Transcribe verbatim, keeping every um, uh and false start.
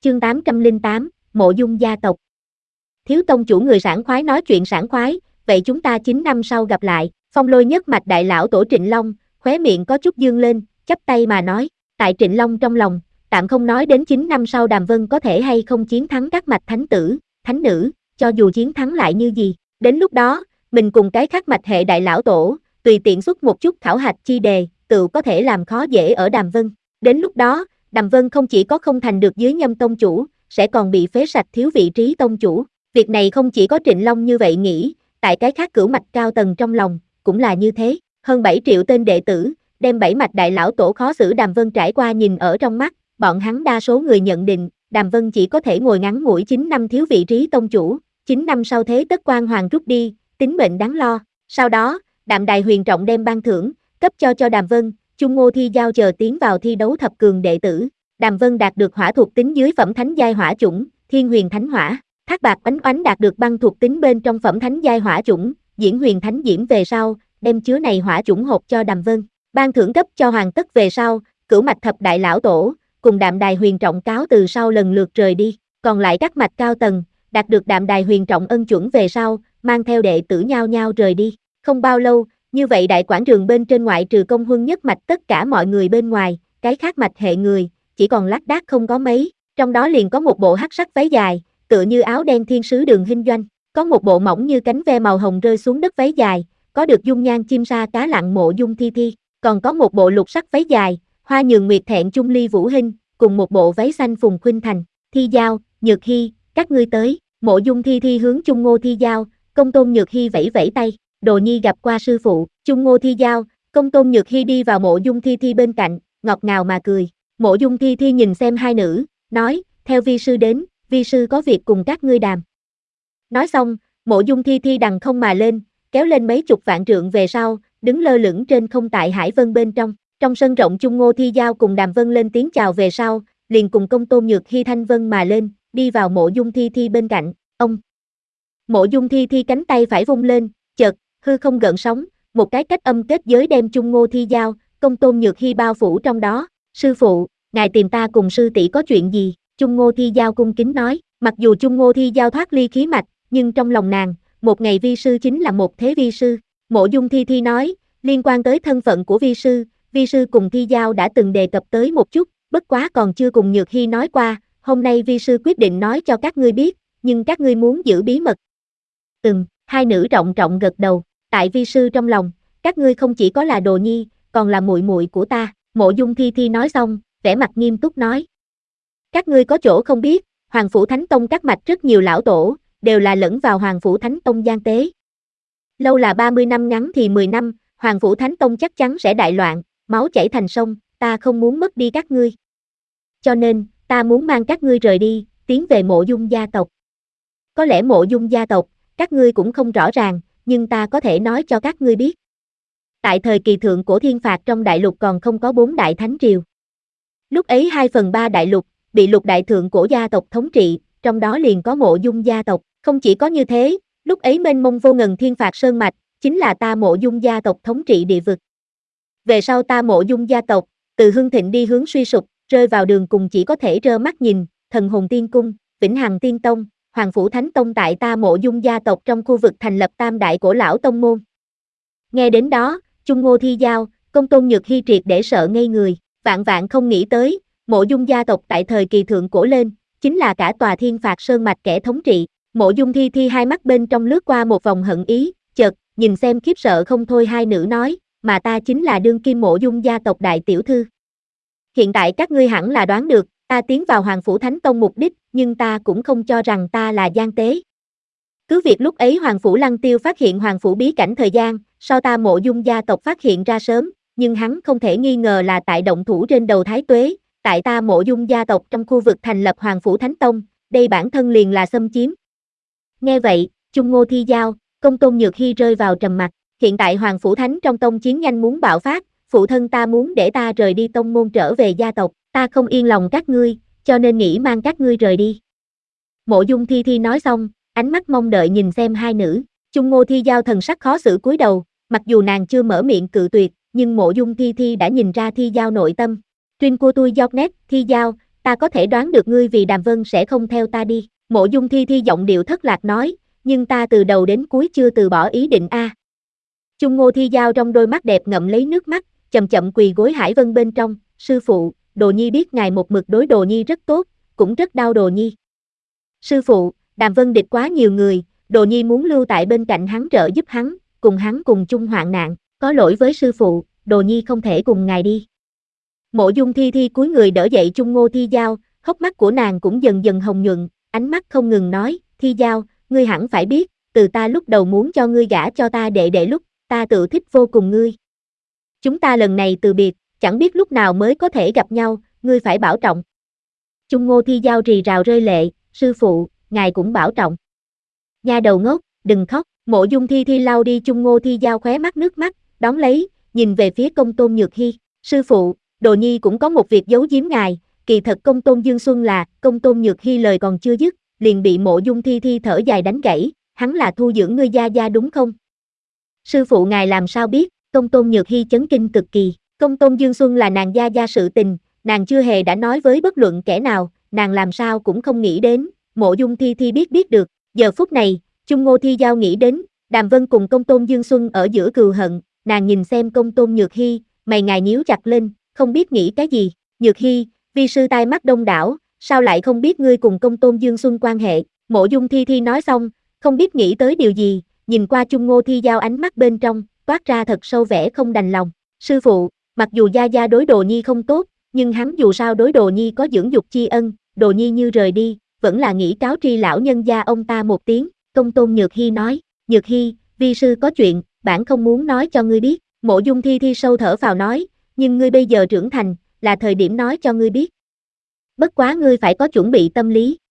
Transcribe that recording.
Chương tám trăm lẻ tám, Mộ Dung gia tộc. Thiếu tông chủ người sảng khoái nói chuyện sảng khoái, vậy chúng ta chín năm sau gặp lại. Phong Lôi nhất mạch đại lão tổ Trịnh Long, khóe miệng có chút dương lên, chắp tay mà nói. Tại Trịnh Long trong lòng, tạm không nói đến chín năm sau Đàm Vân có thể hay không chiến thắng các mạch thánh tử, thánh nữ, cho dù chiến thắng lại như gì. Đến lúc đó, mình cùng cái khác mạch hệ đại lão tổ, tùy tiện xuất một chút khảo hạch chi đề, tự có thể làm khó dễ ở Đàm Vân. Đến lúc đó, Đàm Vân không chỉ có không thành được dưới nhâm tông chủ, sẽ còn bị phế sạch thiếu vị trí tông chủ. Việc này không chỉ có Trịnh Long như vậy nghĩ, tại cái khác cửu mạch cao tầng trong lòng, cũng là như thế. Hơn bảy triệu tên đệ tử, đem bảy mạch đại lão tổ khó xử Đàm Vân trải qua nhìn ở trong mắt, bọn hắn đa số người nhận định, Đàm Vân chỉ có thể ngồi ngắn ngủi chín năm thiếu vị trí tông chủ, chín năm sau thế tất quan hoàng rút đi, tính mệnh đáng lo. Sau đó, Đạm Đài Huyền Trọng đem ban thưởng, cấp cho cho Đàm Vân, Chung Ngô Thi Giao chờ tiến vào thi đấu thập cường đệ tử. Đàm Vân đạt được hỏa thuộc tính dưới phẩm thánh giai hỏa chủng, Thiên Huyền Thánh Hỏa. Thác Bạc Oánh Oánh đạt được băng thuộc tính bên trong phẩm thánh giai hỏa chủng, Diễn Huyền Thánh Diễm về sau, đem chứa này hỏa chủng hộp cho Đàm Vân. Ban thưởng cấp cho hoàn tất về sau, cửu mạch thập đại lão tổ, cùng Đạm Đài Huyền Trọng cáo từ sau lần lượt rời đi. Còn lại các mạch cao tầng, đạt được Đạm Đài Huyền Trọng ân chuẩn về sau, mang theo đệ tử nhao nhao rời đi. Không bao lâu, như vậy đại quảng trường bên trên ngoại trừ Công Huân nhất mạch tất cả mọi người bên ngoài, cái khác mạch hệ người, chỉ còn lác đác không có mấy, trong đó liền có một bộ hắc sắc váy dài, tựa như áo đen thiên sứ Đường Hinh Doanh, có một bộ mỏng như cánh ve màu hồng rơi xuống đất váy dài, có được dung nhan chim sa cá lặn Mộ Dung Thi Thi, còn có một bộ lục sắc váy dài, hoa nhường nguyệt thẹn Chung Ly Vũ Hinh, cùng một bộ váy xanh Phùng Khuynh Thành. Thi Giao, Nhược Hy, các ngươi tới. Mộ Dung Thi Thi hướng Chung Ngô Thi Giao, Công Tôn Nhược Hy vẫy vẫy tay. Đồ nhi gặp qua sư phụ. Chung Ngô Thi Giao, Công Tôn Nhược Hy đi vào Mộ Dung Thi Thi bên cạnh, ngọt ngào mà cười. Mộ Dung Thi Thi nhìn xem hai nữ, nói, theo vi sư đến, vi sư có việc cùng các ngươi đàm. Nói xong, Mộ Dung Thi Thi đằng không mà lên, kéo lên mấy chục vạn trượng về sau, đứng lơ lửng trên không tại Hải Vân bên trong. Trong sân rộng Chung Ngô Thi Giao cùng Đàm Vân lên tiếng chào về sau, liền cùng Công Tôn Nhược Hy thanh vân mà lên, đi vào Mộ Dung Thi Thi bên cạnh. Ông. Mộ Dung Thi Thi cánh tay phải vung lên, chợt, hư không gợn sóng, một cái cách âm kết giới đem Chung Ngô Thi Giao, Công Tôn Nhược Hy bao phủ trong đó. Sư phụ, ngài tìm ta cùng sư tỷ có chuyện gì? Chung Ngô Thi Giao cung kính nói. Mặc dù Chung Ngô Thi Giao thoát ly khí mạch, nhưng trong lòng nàng, một ngày vi sư chính là một thế vi sư. Mộ Dung Thi Thi nói, liên quan tới thân phận của vi sư, vi sư cùng Thi Giao đã từng đề cập tới một chút, bất quá còn chưa cùng Nhược Hy nói qua, hôm nay vi sư quyết định nói cho các ngươi biết, nhưng các ngươi muốn giữ bí mật. Ừm, hai nữ trọng trọng gật đầu, tại vi sư trong lòng, các ngươi không chỉ có là đồ nhi, còn là muội muội của ta. Mộ Dung Thi Thi nói xong, vẻ mặt nghiêm túc nói. Các ngươi có chỗ không biết, Hoàng Phủ Thánh Tông các mạch rất nhiều lão tổ, đều là lẫn vào Hoàng Phủ Thánh Tông gian tế. Lâu là ba mươi năm ngắn thì mười năm, Hoàng Phủ Thánh Tông chắc chắn sẽ đại loạn, máu chảy thành sông, ta không muốn mất đi các ngươi. Cho nên, ta muốn mang các ngươi rời đi, tiến về Mộ Dung gia tộc. Có lẽ Mộ Dung gia tộc, các ngươi cũng không rõ ràng, nhưng ta có thể nói cho các ngươi biết. Tại thời kỳ thượng cổ thiên phạt trong đại lục còn không có bốn đại thánh triều. Lúc ấy hai phần ba đại lục, bị lục đại thượng cổ gia tộc thống trị, trong đó liền có Mộ Dung gia tộc. Không chỉ có như thế, lúc ấy mênh mông vô ngần thiên phạt sơn mạch, chính là ta Mộ Dung gia tộc thống trị địa vực. Về sau ta Mộ Dung gia tộc, từ hưng thịnh đi hướng suy sụp, rơi vào đường cùng chỉ có thể trơ mắt nhìn, Thần Hồn Tiên Cung, Vĩnh Hằng Tiên Tông, Hoàng Phủ Thánh Tông tại ta Mộ Dung gia tộc trong khu vực thành lập tam đại cổ lão tông môn. Nghe đến đó, Chung Ngô Thi Giao, Công Tôn Nhược Hy triệt để sợ ngây người, vạn vạn không nghĩ tới, Mộ Dung gia tộc tại thời kỳ thượng cổ lên, chính là cả tòa thiên phạt sơn mạch kẻ thống trị. Mộ Dung Thi Thi hai mắt bên trong lướt qua một vòng hận ý, chợt, nhìn xem khiếp sợ không thôi hai nữ nói, mà ta chính là đương kim Mộ Dung gia tộc đại tiểu thư. Hiện tại các ngươi hẳn là đoán được, ta tiến vào Hoàng Phủ Thánh Tông mục đích, nhưng ta cũng không cho rằng ta là gian tế. Cứ việc lúc ấy Hoàng Phủ Lăng Tiêu phát hiện Hoàng Phủ bí cảnh thời gian, so ta Mộ Dung gia tộc phát hiện ra sớm, nhưng hắn không thể nghi ngờ là tại động thủ trên đầu Thái Tuế, tại ta Mộ Dung gia tộc trong khu vực thành lập Hoàng Phủ Thánh Tông, đây bản thân liền là xâm chiếm. Nghe vậy, Chung Ngô Thi Giao, Công Tôn Nhược Hy rơi vào trầm mặc, hiện tại Hoàng Phủ Thánh trong tông chiến nhanh muốn bạo phát, phụ thân ta muốn để ta rời đi tông môn trở về gia tộc, ta không yên lòng các ngươi, cho nên nghĩ mang các ngươi rời đi. Mộ Dung Thi Thi nói xong, ánh mắt mong đợi nhìn xem hai nữ, Chung Ngô Thi Giao thần sắc khó xử cúi đầu, mặc dù nàng chưa mở miệng cự tuyệt, nhưng Mộ Dung Thi Thi đã nhìn ra Thi Giao nội tâm. Tuyên của tôi dọc nét, Thi Giao, ta có thể đoán được ngươi vì Đàm Vân sẽ không theo ta đi. Mộ Dung Thi Thi giọng điệu thất lạc nói, nhưng ta từ đầu đến cuối chưa từ bỏ ý định a. À. Chung Ngô Thi Giao trong đôi mắt đẹp ngậm lấy nước mắt, chậm chậm quỳ gối Hải Vân bên trong, sư phụ, Đồ Nhi biết ngài một mực đối Đồ Nhi rất tốt, cũng rất đau Đồ Nhi. Sư phụ, Đàm Vân địch quá nhiều người, Đồ Nhi muốn lưu tại bên cạnh hắn trợ giúp hắn, cùng hắn cùng chung hoạn nạn, có lỗi với sư phụ, Đồ Nhi không thể cùng ngài đi. Mộ Dung Thi Thi cúi người đỡ dậy Chung Ngô Thi Giao, hốc mắt của nàng cũng dần dần hồng nhuận, ánh mắt không ngừng nói, Thi Giao, ngươi hẳn phải biết, từ ta lúc đầu muốn cho ngươi gả cho ta đệ đệ lúc, ta tự thích vô cùng ngươi. Chúng ta lần này từ biệt, chẳng biết lúc nào mới có thể gặp nhau, ngươi phải bảo trọng. Chung Ngô Thi Giao rì rào rơi lệ, sư phụ, ngài cũng bảo trọng. Nha đầu ngốc, đừng khóc, Mộ Dung Thi Thi lau đi Chung Ngô Thi Giao khóe mắt nước mắt, đón lấy, nhìn về phía Công Tôn Nhược Hy, sư phụ, Đồ Nhi cũng có một việc giấu giếm ngài, kỳ thật Công Tôn Dương Xuân là, Công Tôn Nhược Hy lời còn chưa dứt, liền bị Mộ Dung Thi Thi thở dài đánh gãy, hắn là thu dưỡng ngươi gia gia đúng không? Sư phụ ngài làm sao biết? Công Tôn Nhược Hy chấn kinh cực kỳ, Công Tôn Dương Xuân là nàng gia gia sự tình, nàng chưa hề đã nói với bất luận kẻ nào, nàng làm sao cũng không nghĩ đến, Mộ Dung Thi Thi biết biết được, giờ phút này, Chung Ngô Thi Giao nghĩ đến, Đàm Vân cùng Công Tôn Dương Xuân ở giữa cừu hận, nàng nhìn xem Công Tôn Nhược Hy, mày ngài nhíu chặt lên, không biết nghĩ cái gì, Nhược Hy, vi sư tai mắt đông đảo, sao lại không biết ngươi cùng Công Tôn Dương Xuân quan hệ, Mộ Dung Thi Thi nói xong, không biết nghĩ tới điều gì, nhìn qua Chung Ngô Thi Giao ánh mắt bên trong, toát ra thật sâu vẻ không đành lòng, sư phụ, mặc dù gia gia đối Đồ Nhi không tốt, nhưng hắn dù sao đối Đồ Nhi có dưỡng dục tri ân, Đồ Nhi như rời đi, vẫn là nghĩ cáo tri lão nhân gia ông ta một tiếng, Công Tôn Nhược Hy nói, Nhược Hy, vi sư có chuyện, bản không muốn nói cho ngươi biết, Mộ Dung Thi Thi sâu thở vào nói, nhưng ngươi bây giờ trưởng thành, là thời điểm nói cho ngươi biết. Bất quá ngươi phải có chuẩn bị tâm lý,